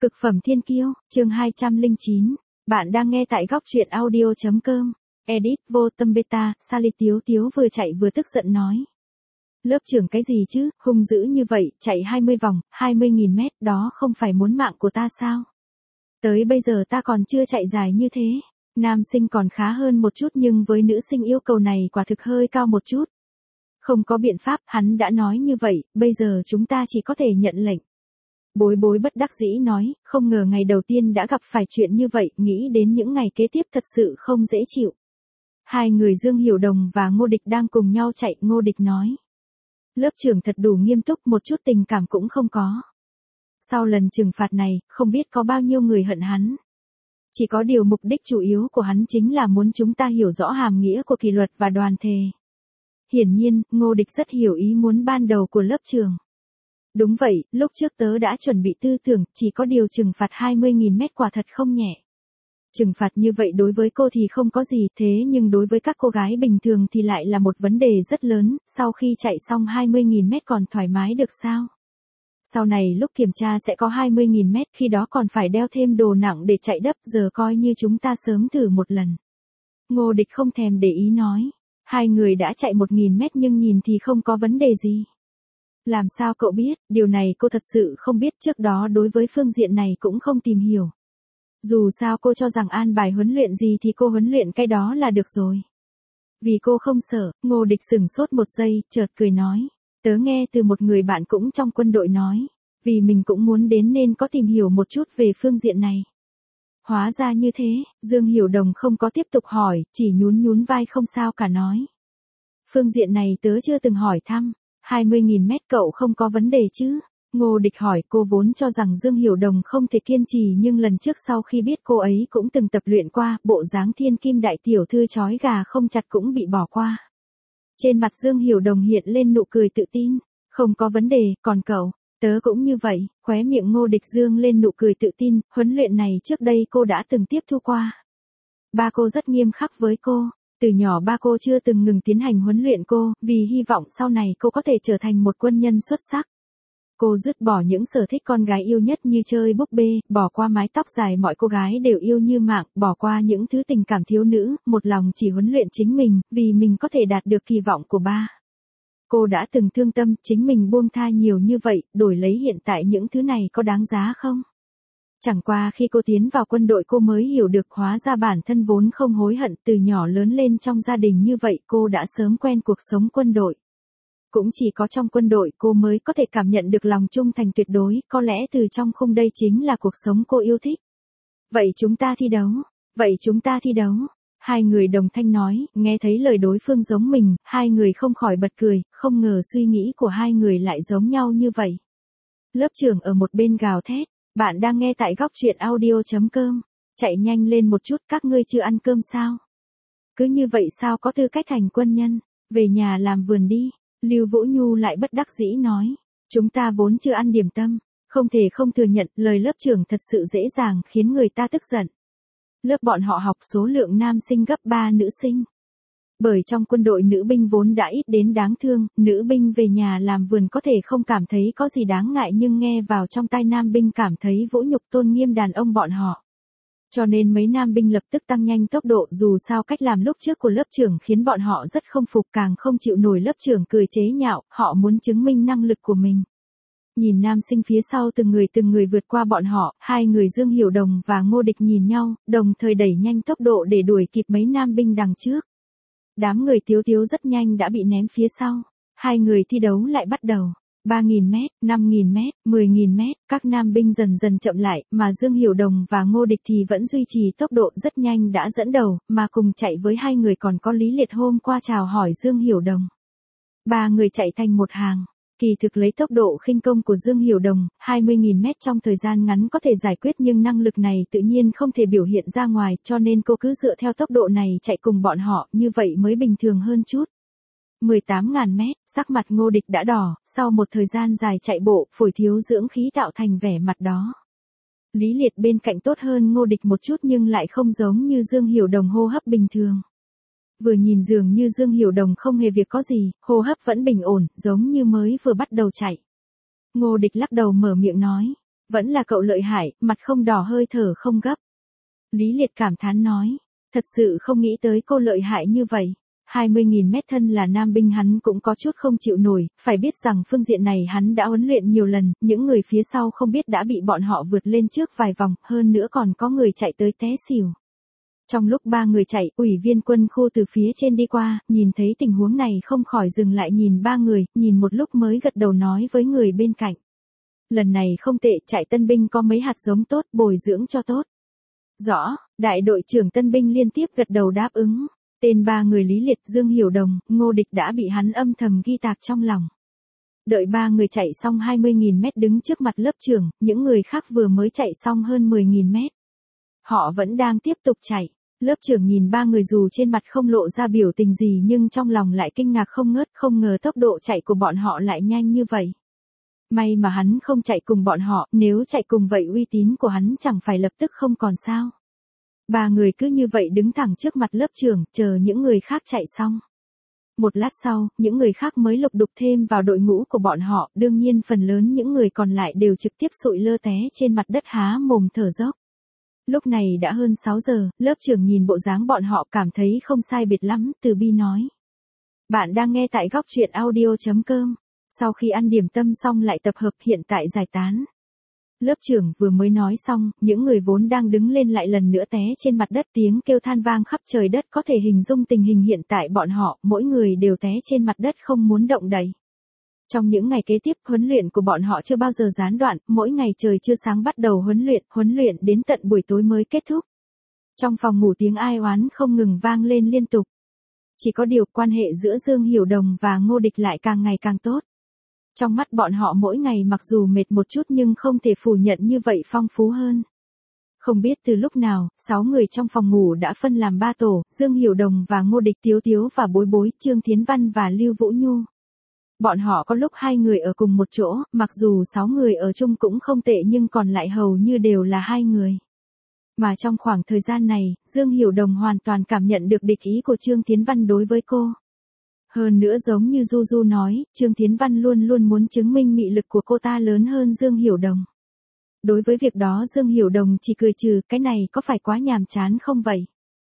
Cực phẩm thiên kiêu, chương 209. Bạn đang nghe tại góc truyện audio.com. Edit vô tâm beta, Sally Tiếu Tiếu vừa chạy vừa tức giận nói. Lớp trưởng cái gì chứ, hung dữ như vậy, chạy 20 vòng, 20.000 mét, đó không phải muốn mạng của ta sao? Tới bây giờ ta còn chưa chạy dài như thế. Nam sinh còn khá hơn một chút nhưng với nữ sinh yêu cầu này quả thực hơi cao một chút. Không có biện pháp, hắn đã nói như vậy, bây giờ chúng ta chỉ có thể nhận lệnh. Bối bối bất đắc dĩ nói, không ngờ ngày đầu tiên đã gặp phải chuyện như vậy, nghĩ đến những ngày kế tiếp thật sự không dễ chịu. Hai người Dương Hiểu Đồng và Ngô Địch đang cùng nhau chạy, Ngô Địch nói. Lớp trưởng thật đủ nghiêm túc, một chút tình cảm cũng không có. Sau lần trừng phạt này, không biết có bao nhiêu người hận hắn. Chỉ có điều mục đích chủ yếu của hắn chính là muốn chúng ta hiểu rõ hàm nghĩa của kỷ luật và đoàn thể. Hiển nhiên, Ngô Địch rất hiểu ý muốn ban đầu của lớp trưởng. Đúng vậy, lúc trước tớ đã chuẩn bị tư tưởng, chỉ có điều trừng phạt 20.000 mét quả thật không nhẹ. Trừng phạt như vậy đối với cô thì không có gì, thế nhưng đối với các cô gái bình thường thì lại là một vấn đề rất lớn, sau khi chạy xong 20.000 mét còn thoải mái được sao? Sau này lúc kiểm tra sẽ có 20.000 mét, khi đó còn phải đeo thêm đồ nặng để chạy đấp, giờ coi như chúng ta sớm thử một lần. Ngô Địch không thèm để ý nói, hai người đã chạy 1.000 mét nhưng nhìn thì không có vấn đề gì. Làm sao cậu biết, điều này cô thật sự không biết, trước đó đối với phương diện này cũng không tìm hiểu. Dù sao cô cho rằng an bài huấn luyện gì thì cô huấn luyện cái đó là được rồi. Vì cô không sợ, Ngô Địch sửng sốt một giây, chợt cười nói. Tớ nghe từ một người bạn cũng trong quân đội nói, vì mình cũng muốn đến nên có tìm hiểu một chút về phương diện này. Hóa ra như thế, Dương Hiểu Đồng không có tiếp tục hỏi, chỉ nhún vai không sao cả nói. Phương diện này tớ chưa từng hỏi thăm. 20.000 mét cậu không có vấn đề chứ? Ngô Địch hỏi, cô vốn cho rằng Dương Hiểu Đồng không thể kiên trì nhưng lần trước sau khi biết cô ấy cũng từng tập luyện qua, bộ dáng thiên kim đại tiểu thư chói gà không chặt cũng bị bỏ qua. Trên mặt Dương Hiểu Đồng hiện lên nụ cười tự tin, không có vấn đề, còn cậu, tớ cũng như vậy, khóe miệng Ngô Địch dương lên nụ cười tự tin, huấn luyện này trước đây cô đã từng tiếp thu qua. Ba cô rất nghiêm khắc với cô. Từ nhỏ ba cô chưa từng ngừng tiến hành huấn luyện cô, vì hy vọng sau này cô có thể trở thành một quân nhân xuất sắc. Cô dứt bỏ những sở thích con gái yêu nhất như chơi búp bê, bỏ qua mái tóc dài mọi cô gái đều yêu như mạng, bỏ qua những thứ tình cảm thiếu nữ, một lòng chỉ huấn luyện chính mình, vì mình có thể đạt được kỳ vọng của ba. Cô đã từng thương tâm, chính mình buông tha nhiều như vậy, đổi lấy hiện tại những thứ này có đáng giá không? Chẳng qua khi cô tiến vào quân đội cô mới hiểu được hóa ra bản thân vốn không hối hận, từ nhỏ lớn lên trong gia đình như vậy cô đã sớm quen cuộc sống quân đội. Cũng chỉ có trong quân đội cô mới có thể cảm nhận được lòng trung thành tuyệt đối, có lẽ từ trong khung đây chính là cuộc sống cô yêu thích. Vậy chúng ta thi đấu. Hai người đồng thanh nói, nghe thấy lời đối phương giống mình, hai người không khỏi bật cười, không ngờ suy nghĩ của hai người lại giống nhau như vậy. Lớp trưởng ở một bên gào thét. Bạn đang nghe tại góc truyện audio.com. Chạy nhanh lên một chút, các ngươi chưa ăn cơm sao? Cứ như vậy sao có tư cách thành quân nhân? Về nhà làm vườn đi. Lưu Vũ Nhu lại bất đắc dĩ nói. Chúng ta vốn chưa ăn điểm tâm. Không thể không thừa nhận, lời lớp trưởng thật sự dễ dàng khiến người ta tức giận. Lớp bọn họ học số lượng nam sinh gấp 3 nữ sinh. Bởi trong quân đội nữ binh vốn đã ít đến đáng thương, nữ binh về nhà làm vườn có thể không cảm thấy có gì đáng ngại nhưng nghe vào trong tai nam binh cảm thấy vỗ nhục tôn nghiêm đàn ông bọn họ. Cho nên mấy nam binh lập tức tăng nhanh tốc độ, dù sao cách làm lúc trước của lớp trưởng khiến bọn họ rất không phục, càng không chịu nổi lớp trưởng cười chế nhạo, họ muốn chứng minh năng lực của mình. Nhìn nam sinh phía sau từng người vượt qua bọn họ, hai người Dương Hiểu Đồng và Ngô Địch nhìn nhau, đồng thời đẩy nhanh tốc độ để đuổi kịp mấy nam binh đằng trước. Đám người Tiếu Tiếu rất nhanh đã bị ném phía sau. Hai người thi đấu lại bắt đầu. 3.000 mét, 5.000 mét, 10.000 mét, các nam binh dần dần chậm lại, mà Dương Hiểu Đồng và Ngô Địch thì vẫn duy trì tốc độ rất nhanh đã dẫn đầu, mà cùng chạy với hai người còn có Lý Liệt hôm qua chào hỏi Dương Hiểu Đồng. Ba người chạy thành một hàng. Kỳ thực lấy tốc độ khinh công của Dương Hiểu Đồng, 20.000 mét trong thời gian ngắn có thể giải quyết nhưng năng lực này tự nhiên không thể biểu hiện ra ngoài cho nên cô cứ dựa theo tốc độ này chạy cùng bọn họ, như vậy mới bình thường hơn chút. 18.000 mét, sắc mặt Ngô Địch đã đỏ, sau một thời gian dài chạy bộ, phổi thiếu dưỡng khí tạo thành vẻ mặt đó. Lý Liệt bên cạnh tốt hơn Ngô Địch một chút nhưng lại không giống như Dương Hiểu Đồng hô hấp bình thường. Vừa nhìn dường như Dương Hiểu Đồng không hề việc có gì, hô hấp vẫn bình ổn, giống như mới vừa bắt đầu chạy. Ngô Địch lắc đầu mở miệng nói, Vẫn là cậu lợi hại, mặt không đỏ hơi thở không gấp. Lý Liệt cảm thán nói. Thật sự không nghĩ tới cô lợi hại như vậy. 20.000 mét thân là nam binh hắn cũng có chút không chịu nổi, phải biết rằng phương diện này hắn đã huấn luyện nhiều lần, những người phía sau không biết đã bị bọn họ vượt lên trước vài vòng, hơn nữa còn có người chạy tới té xỉu. Trong lúc ba người chạy, ủy viên quân khu từ phía trên đi qua, nhìn thấy tình huống này không khỏi dừng lại nhìn ba người, nhìn một lúc mới gật đầu nói với người bên cạnh. Lần này không tệ, chạy tân binh có mấy hạt giống tốt, bồi dưỡng cho tốt. Rõ, đại đội trưởng tân binh liên tiếp gật đầu đáp ứng. Tên ba người Lý Liệt, Dương Hiểu Đồng, Ngô Địch đã bị hắn âm thầm ghi tạc trong lòng. Đợi ba người chạy xong 20.000 mét đứng trước mặt lớp trưởng, những người khác vừa mới chạy xong hơn 10.000 mét. Họ vẫn đang tiếp tục chạy. Lớp trưởng nhìn ba người dù trên mặt không lộ ra biểu tình gì nhưng trong lòng lại kinh ngạc không ngớt, không ngờ tốc độ chạy của bọn họ lại nhanh như vậy. May mà hắn không chạy cùng bọn họ, nếu chạy cùng vậy uy tín của hắn chẳng phải lập tức không còn sao. Ba người cứ như vậy đứng thẳng trước mặt lớp trưởng, chờ những người khác chạy xong. Một lát sau, những người khác mới lục đục thêm vào đội ngũ của bọn họ, đương nhiên phần lớn những người còn lại đều trực tiếp sụi lơ té trên mặt đất há mồm thở dốc. Lúc này đã hơn 6 giờ, lớp trưởng nhìn bộ dáng bọn họ cảm thấy không sai biệt lắm, từ bi nói. Bạn đang nghe tại góc truyện audio.com. Sau khi ăn điểm tâm xong lại tập hợp hiện tại giải tán. Lớp trưởng vừa mới nói xong, những người vốn đang đứng lên lại lần nữa té trên mặt đất, tiếng kêu than vang khắp trời đất, có thể hình dung tình hình hiện tại bọn họ, mỗi người đều té trên mặt đất không muốn động đậy. Trong những ngày kế tiếp, huấn luyện của bọn họ chưa bao giờ gián đoạn, mỗi ngày trời chưa sáng bắt đầu huấn luyện đến tận buổi tối mới kết thúc. Trong phòng ngủ tiếng ai oán không ngừng vang lên liên tục. Chỉ có điều quan hệ giữa Dương Hiểu Đồng và Ngô Địch lại càng ngày càng tốt. Trong mắt bọn họ mỗi ngày mặc dù mệt một chút nhưng không thể phủ nhận như vậy phong phú hơn. Không biết từ lúc nào, 6 người trong phòng ngủ đã phân làm 3 tổ, Dương Hiểu Đồng và Ngô Địch, Tiếu Tiếu và Bối Bối, Trương Thiến Văn và Lưu Vũ Nhu. Bọn họ có lúc 2 người ở cùng một chỗ, mặc dù 6 người ở chung cũng không tệ nhưng còn lại hầu như đều là 2 người. Mà trong khoảng thời gian này, Dương Hiểu Đồng hoàn toàn cảm nhận được địch ý của Trương Thiến Văn đối với cô. Hơn nữa giống như Du Du nói, Trương Thiến Văn luôn luôn muốn chứng minh mị lực của cô ta lớn hơn Dương Hiểu Đồng. Đối với việc đó Dương Hiểu Đồng chỉ cười trừ, cái này có phải quá nhàm chán không vậy?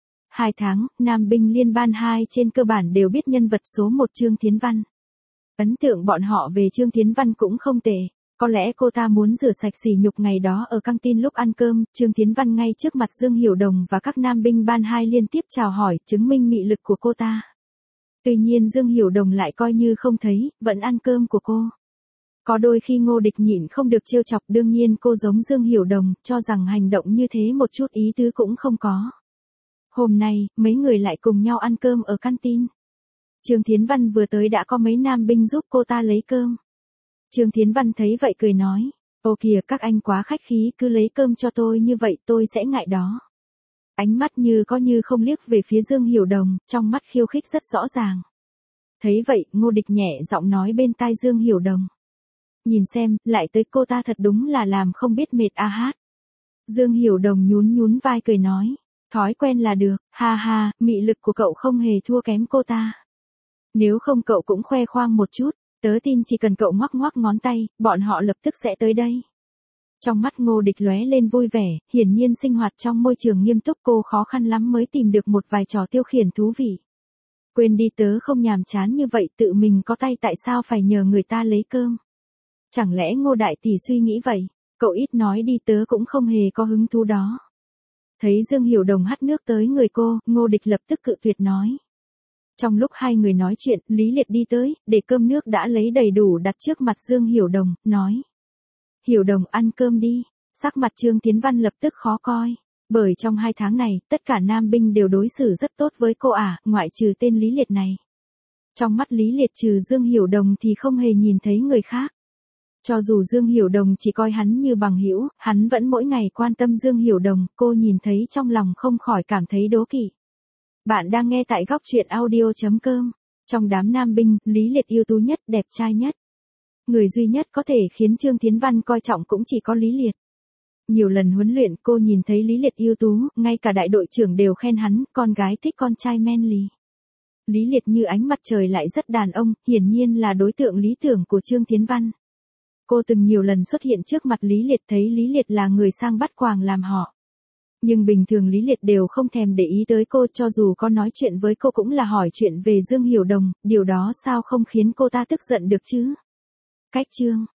2 tháng, Nam binh Liên ban 2 trên cơ bản đều biết nhân vật số 1 Trương Thiến Văn. Ấn tượng bọn họ về Trương Thiến Văn cũng không tệ. Có lẽ cô ta muốn rửa sạch sỉ nhục ngày đó ở căng tin lúc ăn cơm, Trương Thiến Văn ngay trước mặt Dương Hiểu Đồng và các nam binh ban 2 liên tiếp chào hỏi, chứng minh mị lực của cô ta. Tuy nhiên Dương Hiểu Đồng lại coi như không thấy, vẫn ăn cơm của cô. Có đôi khi Ngô Địch nhịn không được trêu chọc, đương nhiên cô giống Dương Hiểu Đồng, cho rằng hành động như thế một chút ý tứ cũng không có. Hôm nay, mấy người lại cùng nhau ăn cơm ở căng tin. Trương Thiến Văn vừa tới đã có mấy nam binh giúp cô ta lấy cơm. Trương Thiến Văn thấy vậy cười nói, ô kìa các anh quá khách khí, cứ lấy cơm cho tôi như vậy tôi sẽ ngại đó. Ánh mắt như có như không liếc về phía Dương Hiểu Đồng, trong mắt khiêu khích rất rõ ràng. Thấy vậy, Ngô Địch nhẹ giọng nói bên tai Dương Hiểu Đồng. Nhìn xem, lại tới cô ta thật đúng là làm không biết mệt a hát. Dương Hiểu Đồng nhún nhún vai cười nói, thói quen là được, ha ha, mị lực của cậu không hề thua kém cô ta. Nếu không cậu cũng khoe khoang một chút, tớ tin chỉ cần cậu ngoắc ngoắc ngón tay, bọn họ lập tức sẽ tới đây. Trong mắt Ngô Địch lóe lên vui vẻ, hiển nhiên sinh hoạt trong môi trường nghiêm túc cô khó khăn lắm mới tìm được một vài trò tiêu khiển thú vị. Quên đi, tớ không nhàm chán như vậy, tự mình có tay tại sao phải nhờ người ta lấy cơm. Chẳng lẽ Ngô đại tỷ suy nghĩ vậy, cậu ít nói đi, tớ cũng không hề có hứng thú đó. Thấy Dương Hiểu Đồng hắt nước tới người cô, Ngô Địch lập tức cự tuyệt nói. Trong lúc hai người nói chuyện, Lý Liệt đi tới, để cơm nước đã lấy đầy đủ đặt trước mặt Dương Hiểu Đồng, nói. Hiểu Đồng ăn cơm đi. Sắc mặt Trương Thiến Văn lập tức khó coi. Bởi trong 2 tháng này, tất cả nam binh đều đối xử rất tốt với cô ngoại trừ tên Lý Liệt này. Trong mắt Lý Liệt trừ Dương Hiểu Đồng thì không hề nhìn thấy người khác. Cho dù Dương Hiểu Đồng chỉ coi hắn như bằng hữu, hắn vẫn mỗi ngày quan tâm Dương Hiểu Đồng, cô nhìn thấy trong lòng không khỏi cảm thấy đố kỵ. Bạn đang nghe tại góc truyện audio.com. Trong đám nam binh, Lý Liệt ưu tú nhất, đẹp trai nhất. Người duy nhất có thể khiến Trương Thiến Văn coi trọng cũng chỉ có Lý Liệt. Nhiều lần huấn luyện cô nhìn thấy Lý Liệt ưu tú, ngay cả đại đội trưởng đều khen hắn, con gái thích con trai manly. Lý Liệt như ánh mặt trời lại rất đàn ông, hiển nhiên là đối tượng lý tưởng của Trương Thiến Văn. Cô từng nhiều lần xuất hiện trước mặt Lý Liệt, thấy Lý Liệt là người sang bắt quàng làm họ. Nhưng bình thường Lý Liệt đều không thèm để ý tới cô, cho dù có nói chuyện với cô cũng là hỏi chuyện về Dương Hiểu Đồng, điều đó sao không khiến cô ta tức giận được chứ? Cách chương